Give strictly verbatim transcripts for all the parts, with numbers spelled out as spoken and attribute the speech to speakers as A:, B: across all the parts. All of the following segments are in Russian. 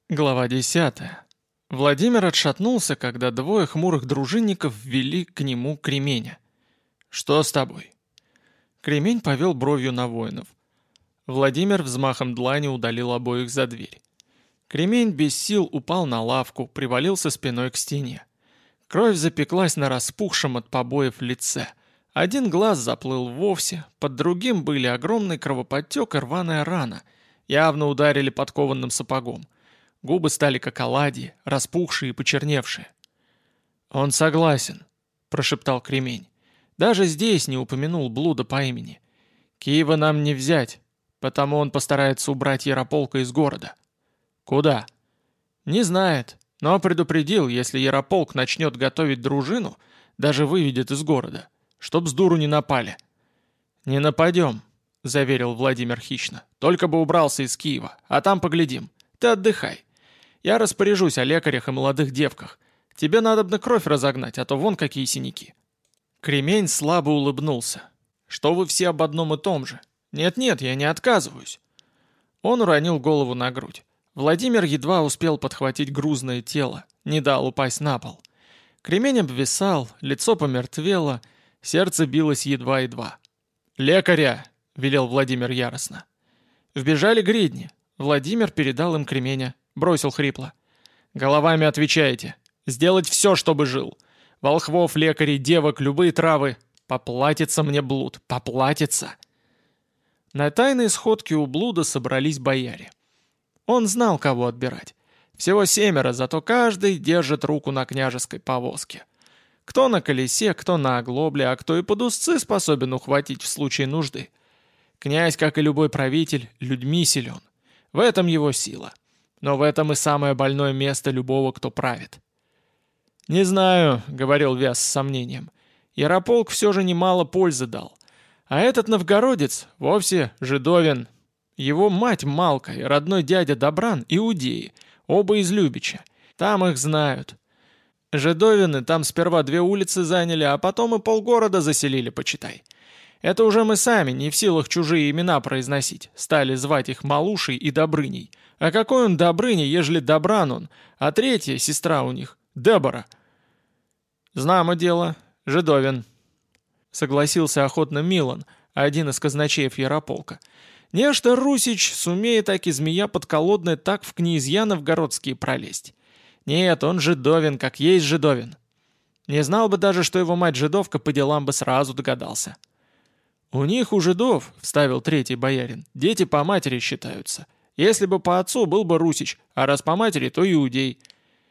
A: Глава десятая. Владимир отшатнулся, когда двое хмурых дружинников ввели к нему кременя. «Что с тобой?» Кремень повел бровью на воинов. Владимир взмахом длани удалил обоих за дверь. Кремень без сил упал на лавку, привалился спиной к стене. Кровь запеклась на распухшем от побоев лице. Один глаз заплыл вовсе, под другим были огромный кровоподтек и рваная рана. Явно ударили подкованным сапогом. Губы стали как оладьи, распухшие и почерневшие. «Он согласен», — прошептал Кремень. «Даже здесь не упомянул блуда по имени. Киева нам не взять, потому он постарается убрать Ярополка из города». «Куда?» «Не знает, но предупредил, если Ярополк начнет готовить дружину, даже выведет из города, чтоб с дуру не напали». «Не нападем», — заверил Владимир хищно. «Только бы убрался из Киева, а там поглядим. Ты отдыхай. Я распоряжусь о лекарях и молодых девках. Тебе надобно кровь разогнать, а то вон какие синяки». Кремень слабо улыбнулся. «Что вы все об одном и том же? Нет-нет, я не отказываюсь». Он уронил голову на грудь. Владимир едва успел подхватить грузное тело, не дал упасть на пол. Кремень обвисал, лицо помертвело, сердце билось едва-едва. «Лекаря!» — велел Владимир яростно. Вбежали гридни. Владимир передал им кременя, бросил хрипло. «Головами отвечаете. Сделать все, чтобы жил. Волхвов, лекарей, девок, любые травы. Поплатится мне блуд, поплатится». На тайной сходке у блуда собрались бояре. Он знал, кого отбирать. Всего семеро, зато каждый держит руку на княжеской повозке. Кто на колесе, кто на оглобле, а кто и под узцы способен ухватить в случае нужды. Князь, как и любой правитель, людьми силен. В этом его сила. Но в этом и самое больное место любого, кто правит. «Не знаю», — говорил Вяз с сомнением. «Ярополк все же немало пользы дал. А этот новгородец вовсе жидовин. Его мать Малка и родной дядя Добран — иудеи, оба из Любича. Там их знают. Жидовины там сперва две улицы заняли, а потом и полгорода заселили, почитай. Это уже мы сами, не в силах чужие имена произносить, стали звать их Малушей и Добрыней. А какой он Добрыня, ежели Добран он, а третья сестра у них — Дебора?» «Знамо дело, жидовин», — согласился охотно Милан, один из казначеев Ярополка. «Нечто Русич сумеет таки змея подколодная так в князья новгородские пролезть. Нет, он жидовин, как есть жидовин. Не знал бы даже, что его мать жидовка, по делам бы сразу догадался». «У них, у жидов, — вставил третий боярин, — дети по матери считаются. Если бы по отцу был бы Русич, а раз по матери, то иудей».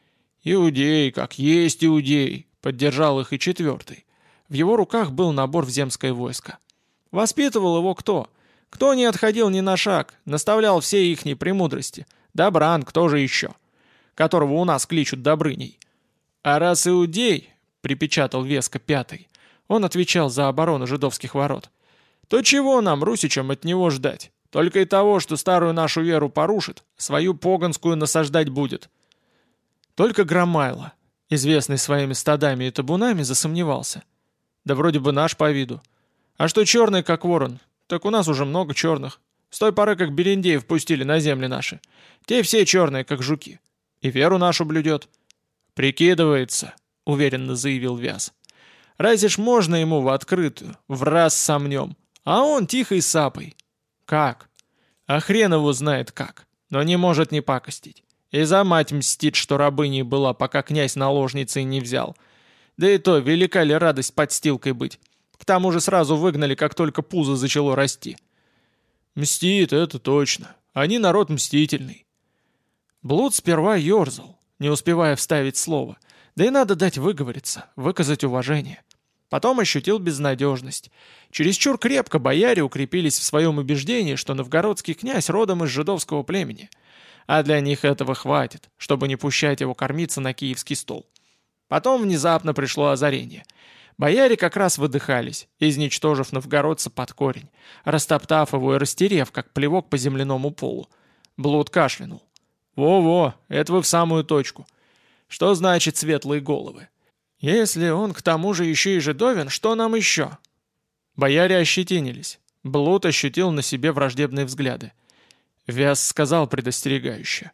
A: «Иудей, как есть иудей», — поддержал их и четвертый. В его руках был набор в земское войско. Воспитывал его кто? Кто не отходил ни на шаг, наставлял все ихние премудрости. Добран, кто же еще? Которого у нас кличут Добрыней. «А раз иудей, — припечатал веско пятый, — он отвечал за оборону жидовских ворот, то чего нам, русичам, от него ждать? Только и того, что старую нашу веру порушит, свою поганскую насаждать будет». Только Громайло, известный своими стадами и табунами, засомневался. «Да вроде бы наш по виду. А что черный, как ворон? Так у нас уже много черных. С той поры, как Берендеев пустили на земли наши. Те все черные, как жуки. И веру нашу блюдет». «Прикидывается», — уверенно заявил Вяз. «Разве ж можно ему в открытую, в раз сомнем? А он тихой сапой». «Как?» «А хрен его знает как, но не может не пакостить. И за мать мстит, что рабыней была, пока князь наложницей не взял. Да и то, велика ли радость подстилкой быть. К тому же сразу выгнали, как только пузо зачало расти». «Мстит, это точно. Они народ мстительный». Блуд сперва ерзал, не успевая вставить слово. Да и надо дать выговориться, выказать уважение. Потом ощутил безнадежность. Чересчур крепко бояре укрепились в своем убеждении, что новгородский князь родом из жидовского племени. А для них этого хватит, чтобы не пущать его кормиться на киевский стол. Потом внезапно пришло озарение. Бояре как раз выдыхались, изничтожив новгородца под корень, растоптав его и растерев, как плевок по земляному полу. Блуд кашлянул. «Во-во, это вы в самую точку. Что значит светлые головы? Если он к тому же еще и жидовин, что нам еще?» Бояре ощетинились. Блуд ощутил на себе враждебные взгляды. Вяз сказал предостерегающе.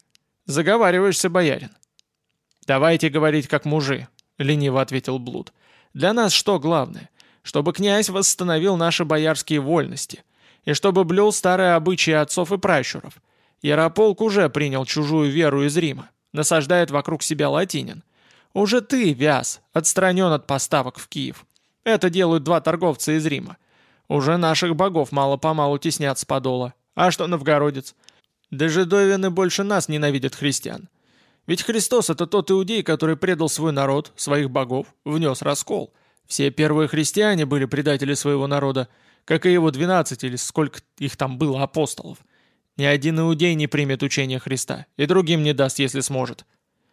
A: «Заговариваешься, боярин». «Давайте говорить как мужи», — лениво ответил Блуд. «Для нас что главное? Чтобы князь восстановил наши боярские вольности, и чтобы блюл старые обычаи отцов и пращуров. Ярополк уже принял чужую веру из Рима, насаждает вокруг себя латинин. Уже ты, Вяз, отстранен от поставок в Киев. Это делают два торговца из Рима. Уже наших богов мало-помалу теснят с подола. А что новгородец? Даже довины больше нас ненавидят христиан. Ведь Христос — это тот иудей, который предал свой народ, своих богов, внес раскол. Все первые христиане были предатели своего народа, как и его двенадцать или сколько их там было апостолов. Ни один иудей не примет учение Христа, и другим не даст, если сможет».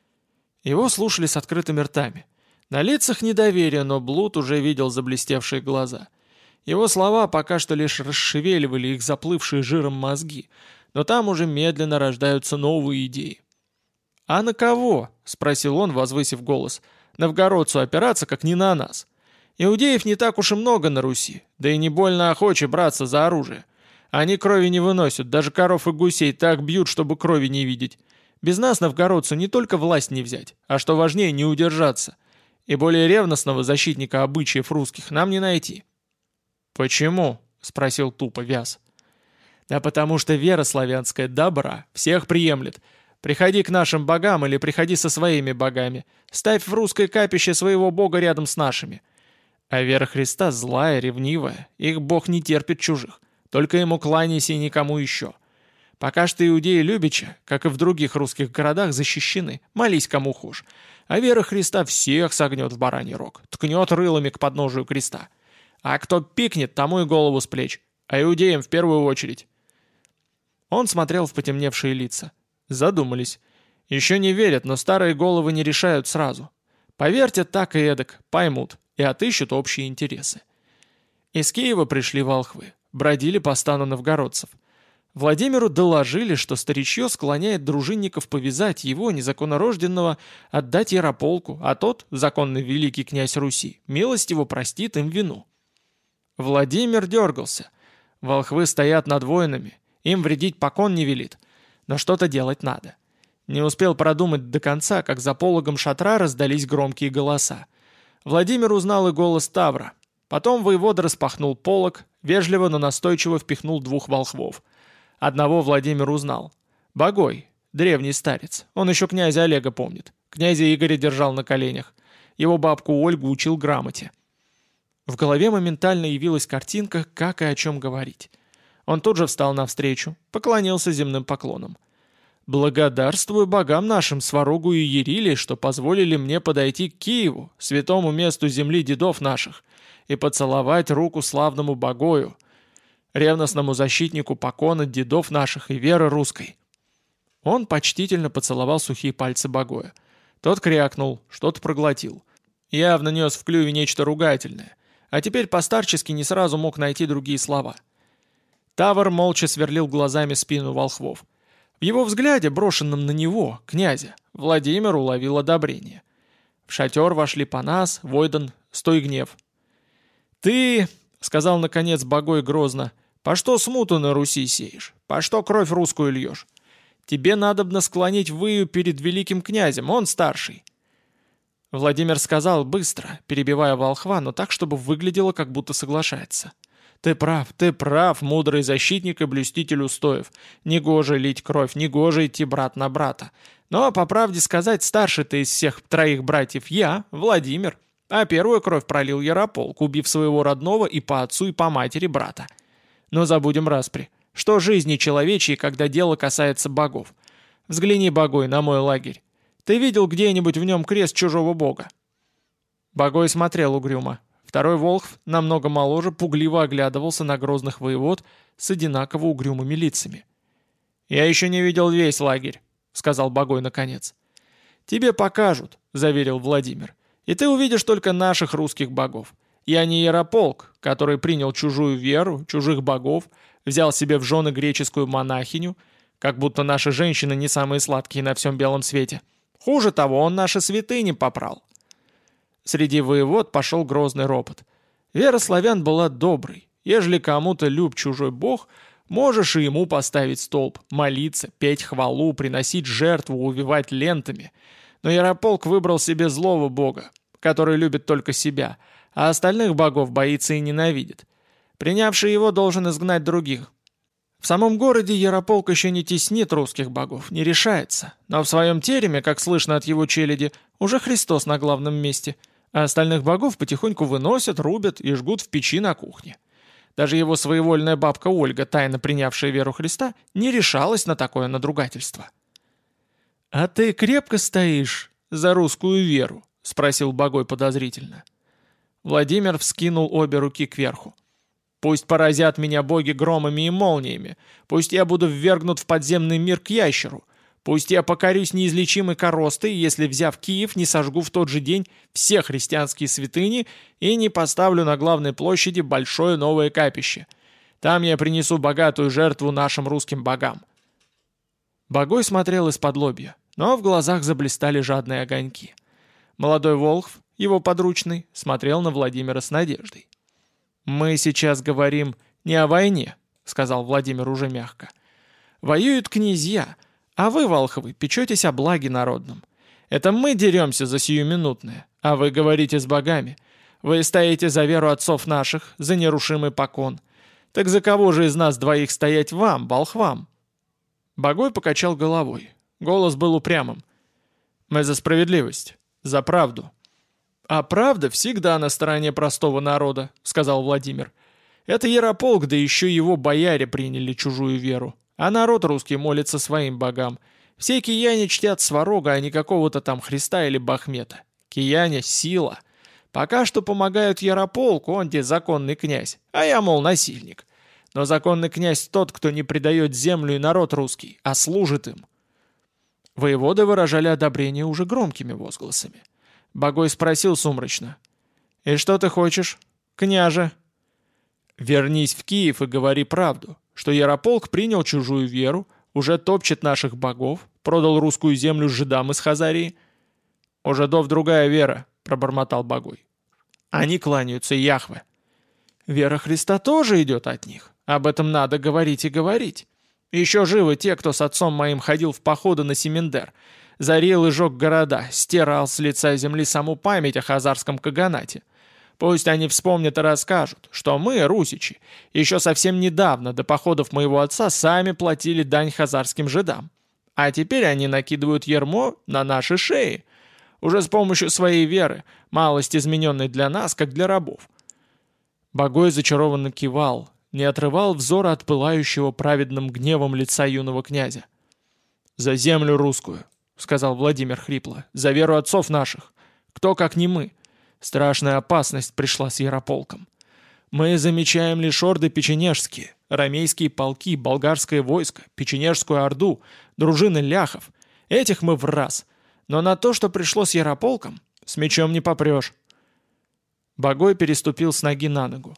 A: Его слушали с открытыми ртами. На лицах недоверие, но Блуд уже видел заблестевшие глаза. Его слова пока что лишь расшевеливали их заплывшие жиром мозги, но там уже медленно рождаются новые идеи. «А на кого?» — спросил он, возвысив голос. «Новгородцу опираться, как не на нас. Иудеев не так уж и много на Руси, да и не больно охочи браться за оружие. Они крови не выносят, даже коров и гусей так бьют, чтобы крови не видеть. Без нас новгородцу не только власть не взять, а что важнее, не удержаться. И более ревностного защитника обычаев русских нам не найти». «Почему?» — спросил тупо Вяз. «Да потому что вера славянская добра, всех приемлет. Приходи к нашим богам или приходи со своими богами. Ставь в русское капище своего бога рядом с нашими. А вера Христа злая, ревнивая, их бог не терпит чужих. Только ему кланяйся и никому еще. Пока что иудеи Любича, как и в других русских городах, защищены. Молись кому хошь. А вера Христа всех согнет в бараний рог, ткнет рылами к подножию креста. А кто пикнет, тому и голову с плеч. А иудеям в первую очередь». Он смотрел в потемневшие лица. Задумались. Еще не верят, но старые головы не решают сразу. Поверьте, так и эдак, поймут и отыщут общие интересы. Из Киева пришли волхвы, бродили по стану новгородцев. Владимиру доложили, что старичье склоняет дружинников повязать его, незаконнорожденного, отдать Ярополку, а тот, законный великий князь Руси, милостиво простит им вину. Владимир дергался. Волхвы стоят над воинами, им вредить покон не велит. Но что-то делать надо. Не успел продумать до конца, как за пологом шатра раздались громкие голоса. Владимир узнал и голос Тавра. Потом воевода распахнул полог, вежливо, но настойчиво впихнул двух волхвов. Одного Владимир узнал. Багой, древний старец. Он еще князя Олега помнит. Князя Игоря держал на коленях. Его бабку Ольгу учил грамоте. В голове моментально явилась картинка, как и о чем говорить. Он тут же встал навстречу, поклонился земным поклоном. «Благодарствую богам нашим, Сварогу и Яриле, что позволили мне подойти к Киеву, святому месту земли дедов наших, и поцеловать руку славному Багою, ревностному защитнику покона дедов наших и веры русской». Он почтительно поцеловал сухие пальцы Багоя. Тот крякнул, что-то проглотил. Явно нес в клюве нечто ругательное, а теперь постарчески не сразу мог найти другие слова. Тавр молча сверлил глазами спину волхвов. В его взгляде, брошенном на него, князя, Владимир уловил одобрение. В шатер вошли Панас, Войдан, Стойгнев. «Ты, — сказал наконец Багой грозно, — по что смуту на Руси сеешь? По что кровь русскую льешь? Тебе надобно склонить выю перед великим князем, он старший». Владимир сказал быстро, перебивая волхва, но так, чтобы выглядело, как будто соглашается. «Ты прав, ты прав, мудрый защитник и блюститель устоев. Негоже лить кровь, негоже идти брат на брата. Но, по правде сказать, старший-то из всех троих братьев я, Владимир, а первую кровь пролил Ярополк, убив своего родного и по отцу, и по матери брата. Но забудем распри. Что жизни человечьей, когда дело касается богов? Взгляни, Багой, на мой лагерь. Ты видел где-нибудь в нем крест чужого бога?» Багой смотрел угрюмо. Второй волхв, намного моложе, пугливо оглядывался на грозных воевод с одинаково угрюмыми лицами. «Я еще не видел весь лагерь», — сказал Багой наконец. «Тебе покажут», — заверил Владимир. «И ты увидишь только наших русских богов. Я не Ярополк, который принял чужую веру, чужих богов, взял себе в жены греческую монахиню, как будто наши женщины не самые сладкие на всем белом свете. Хуже того, он наши святыни попрал». Среди воевод пошел грозный ропот. Вера славян была доброй. Ежели кому-то люб чужой бог, Можешь и ему поставить столб, молиться, петь хвалу, приносить жертву, увивать лентами. Но Ярополк выбрал себе злого бога, который любит только себя, а остальных богов боится и ненавидит. Принявший его должен изгнать других. В самом городе Ярополк еще не теснит русских богов, не решается, но в своем тереме, как слышно от его челяди, уже Христос на главном месте, а остальных богов потихоньку выносят, рубят и жгут в печи на кухне. Даже его своевольная бабка Ольга, тайно принявшая веру Христа, не решалась на такое надругательство. «А ты крепко стоишь за русскую веру?» — спросил Богой подозрительно. Владимир вскинул обе руки кверху. «Пусть поразят меня боги громами и молниями, пусть я буду ввергнут в подземный мир к ящеру, пусть я покорюсь неизлечимой коростой, если, взяв Киев, не сожгу в тот же день все христианские святыни и не поставлю на главной площади большое новое капище. Там я принесу богатую жертву нашим русским богам». Богой смотрел из-под лобья, но в глазах заблистали жадные огоньки. Молодой Волхв, его подручный, смотрел на Владимира с надеждой. «Мы сейчас говорим не о войне», — сказал Владимир уже мягко. «Воюют князья, а вы, Волховы, печетесь о благе народном. Это мы деремся за сиюминутное, а вы говорите с богами. Вы стоите за веру отцов наших, за нерушимый покон. Так за кого же из нас двоих стоять вам, волхвам?» Богой покачал головой. Голос был упрямым. «Мы за справедливость, за правду». «А правда всегда на стороне простого народа», — сказал Владимир. «Это Ярополк, да еще его бояре приняли чужую веру. А народ русский молится своим богам. Все кияне чтят Сварога, а не какого-то там Христа или Бахмета. Кияне — сила. Пока что помогают Ярополку, он где законный князь, а я, мол, насильник. Но законный князь тот, кто не предает землю и народ русский, а служит им». Воеводы выражали одобрение уже громкими возгласами. Богой спросил сумрачно. «И что ты хочешь, княже?» «Вернись в Киев и говори правду, что Ярополк принял чужую веру, уже топчет наших богов, продал русскую землю жидам из Хазарии». «У жидов другая вера», — пробормотал Богой. «Они кланяются Яхве». «Вера Христа тоже идет от них. Об этом надо говорить и говорить. Еще живы те, кто с отцом моим ходил в походы на Семендер, зарил и жег города, стирал с лица земли саму память о хазарском каганате. Пусть они вспомнят и расскажут, что мы, русичи, еще совсем недавно до походов моего отца сами платили дань хазарским жидам. А теперь они накидывают ярмо на наши шеи, уже с помощью своей веры, малость измененной для нас, как для рабов». Богой зачарованно кивал, не отрывал взора от пылающего праведным гневом лица юного князя. «За землю русскую», — сказал Владимир хрипло, — «за веру отцов наших. Кто, как не мы? Страшная опасность пришла с Ярополком. Мы замечаем лишь орды печенежские, ромейские полки, болгарское войско, печенежскую орду, дружины ляхов. Этих мы в раз. Но на то, что пришло с Ярополком, с мечом не попрешь». Богой переступил с ноги на ногу.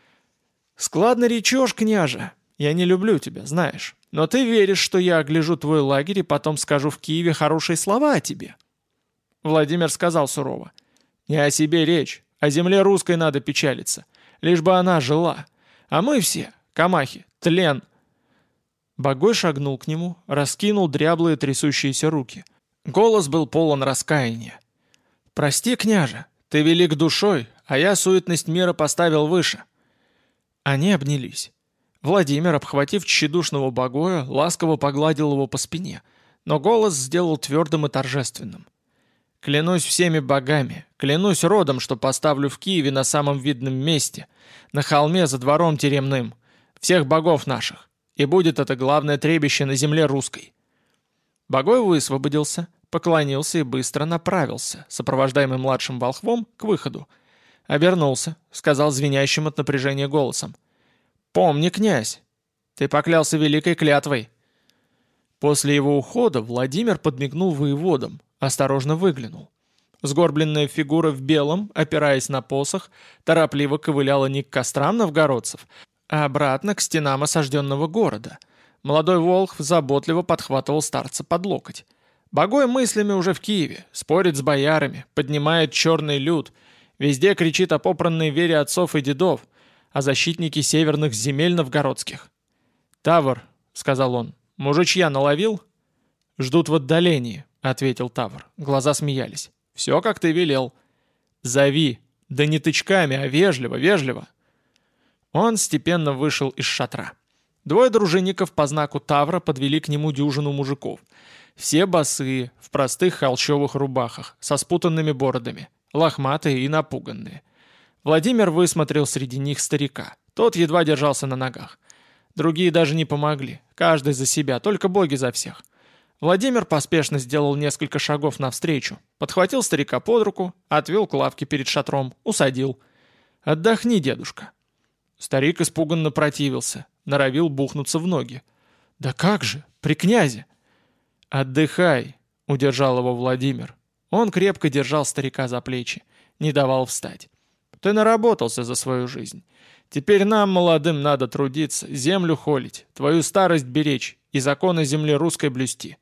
A: «Складно речешь, княже. Я не люблю тебя, знаешь. Но ты веришь, что я огляжу твой лагерь и потом скажу в Киеве хорошие слова о тебе?» Владимир сказал сурово. «Не о себе речь. О земле русской надо печалиться. Лишь бы она жила. А мы все, камахи, тлен». Богой шагнул к нему, раскинул дряблые трясущиеся руки. Голос был полон раскаяния. «Прости, княже, ты велик душой, а я суетность мира поставил выше». Они обнялись. Владимир, обхватив тщедушного Богоя, ласково погладил его по спине, но голос сделал твердым и торжественным. «Клянусь всеми богами, клянусь родом, что поставлю в Киеве на самом видном месте, на холме за двором теремным, всех богов наших, и будет это главное требище на земле русской». Богой высвободился, поклонился и быстро направился, сопровождаемый младшим волхвом, к выходу. Обернулся, сказал звенящим от напряжения голосом. «Помни, князь, ты поклялся великой клятвой». После его ухода Владимир подмигнул воеводам, осторожно выглянул. Сгорбленная фигура в белом, опираясь на посох, торопливо ковыляла не к кострам новгородцев, а обратно к стенам осажденного города. Молодой волхв заботливо подхватывал старца под локоть. Богой мыслями уже в Киеве, спорит с боярами, поднимает черный люд, везде кричит о попранной вере отцов и дедов, о защитнике северных земель новгородских. «Тавр», — сказал он, — «мужичья наловил?» «Ждут в отдалении», — ответил Тавр. Глаза смеялись. «Все, как ты велел». «Зови. Да не тычками, а вежливо, вежливо». Он степенно вышел из шатра. Двое дружинников по знаку Тавра подвели к нему дюжину мужиков. Все босые, в простых холщовых рубахах, со спутанными бородами, лохматые и напуганные. Владимир высмотрел среди них старика. Тот едва держался на ногах. Другие даже не помогли. Каждый за себя, только боги за всех. Владимир поспешно сделал несколько шагов навстречу, подхватил старика под руку, отвел к лавке перед шатром, усадил. «Отдохни, дедушка». Старик испуганно противился, норовил бухнуться в ноги. «Да как же, при князе!» «Отдыхай», — удержал его Владимир. Он крепко держал старика за плечи, не давал встать. «Ты наработался за свою жизнь. Теперь нам, молодым, надо трудиться, землю холить, твою старость беречь и законы земли русской блюсти».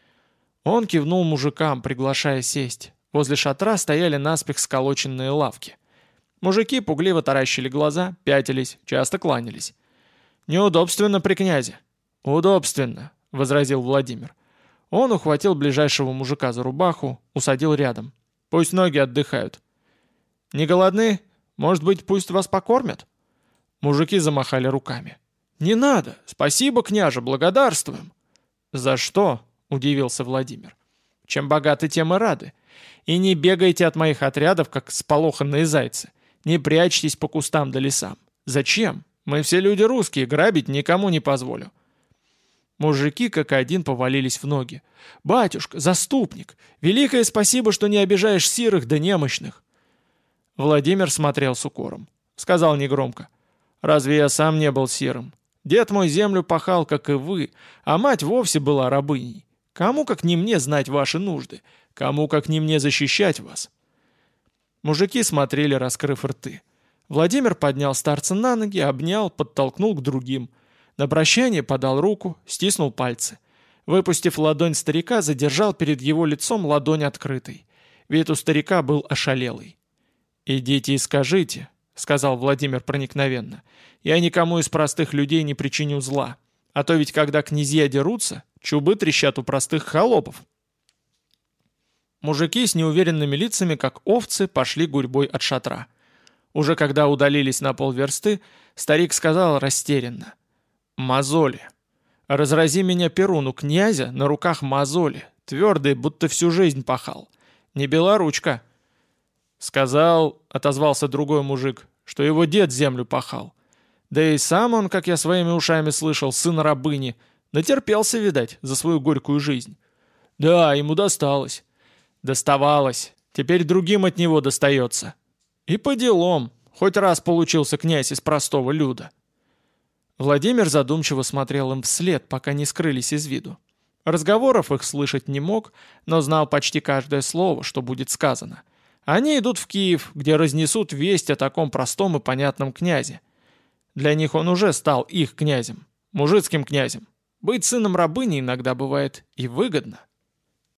A: Он кивнул мужикам, приглашая сесть. Возле шатра стояли наспех сколоченные лавки. Мужики пугливо таращили глаза, пятились, часто кланялись. «Неудобственно при князе». «Удобственно», — возразил Владимир. Он ухватил ближайшего мужика за рубаху, усадил рядом. «Пусть ноги отдыхают». «Не голодны? Может быть, пусть вас покормят?» Мужики замахали руками. «Не надо! Спасибо, княже, благодарствуем!» «За что?» — удивился Владимир. «Чем богаты, тем и рады. И не бегайте от моих отрядов, как сполоханные зайцы. Не прячьтесь по кустам да лесам. Зачем? Мы все люди русские, грабить никому не позволю». Мужики как один повалились в ноги. «Батюшка, заступник! Великое спасибо, что не обижаешь сирых да немощных!» Владимир смотрел с укором. Сказал негромко. «Разве я сам не был сирым? Дед мой землю пахал, как и вы, а мать вовсе была рабыней. Кому, как не мне, знать ваши нужды? Кому, как не мне, защищать вас?» Мужики смотрели, раскрыв рты. Владимир поднял старца на ноги, обнял, подтолкнул к другим. На прощание подал руку, стиснул пальцы. Выпустив ладонь старика, задержал перед его лицом ладонь открытой. Вид у старика был ошалелый. «Идите и скажите», — сказал Владимир проникновенно, — «я никому из простых людей не причиню зла. А то ведь когда князья дерутся, чубы трещат у простых холопов». Мужики с неуверенными лицами, как овцы, пошли гурьбой от шатра. Уже когда удалились на полверсты, старик сказал растерянно. «Мозоли. Разрази меня Перуну князя, на руках мозоли, твердые, будто всю жизнь пахал. Не белоручка». «Сказал, — отозвался другой мужик, — что его дед землю пахал. Да и сам он, как я своими ушами слышал, сын рабыни, натерпелся, видать, за свою горькую жизнь. Да, ему досталось. Доставалось. Теперь другим от него достается. И по делам. Хоть раз получился князь из простого люда». Владимир задумчиво смотрел им вслед, пока не скрылись из виду. Разговоров их слышать не мог, но знал почти каждое слово, что будет сказано. Они идут в Киев, где разнесут весть о таком простом и понятном князе. Для них он уже стал их князем, мужицким князем. Быть сыном рабыни иногда бывает и выгодно.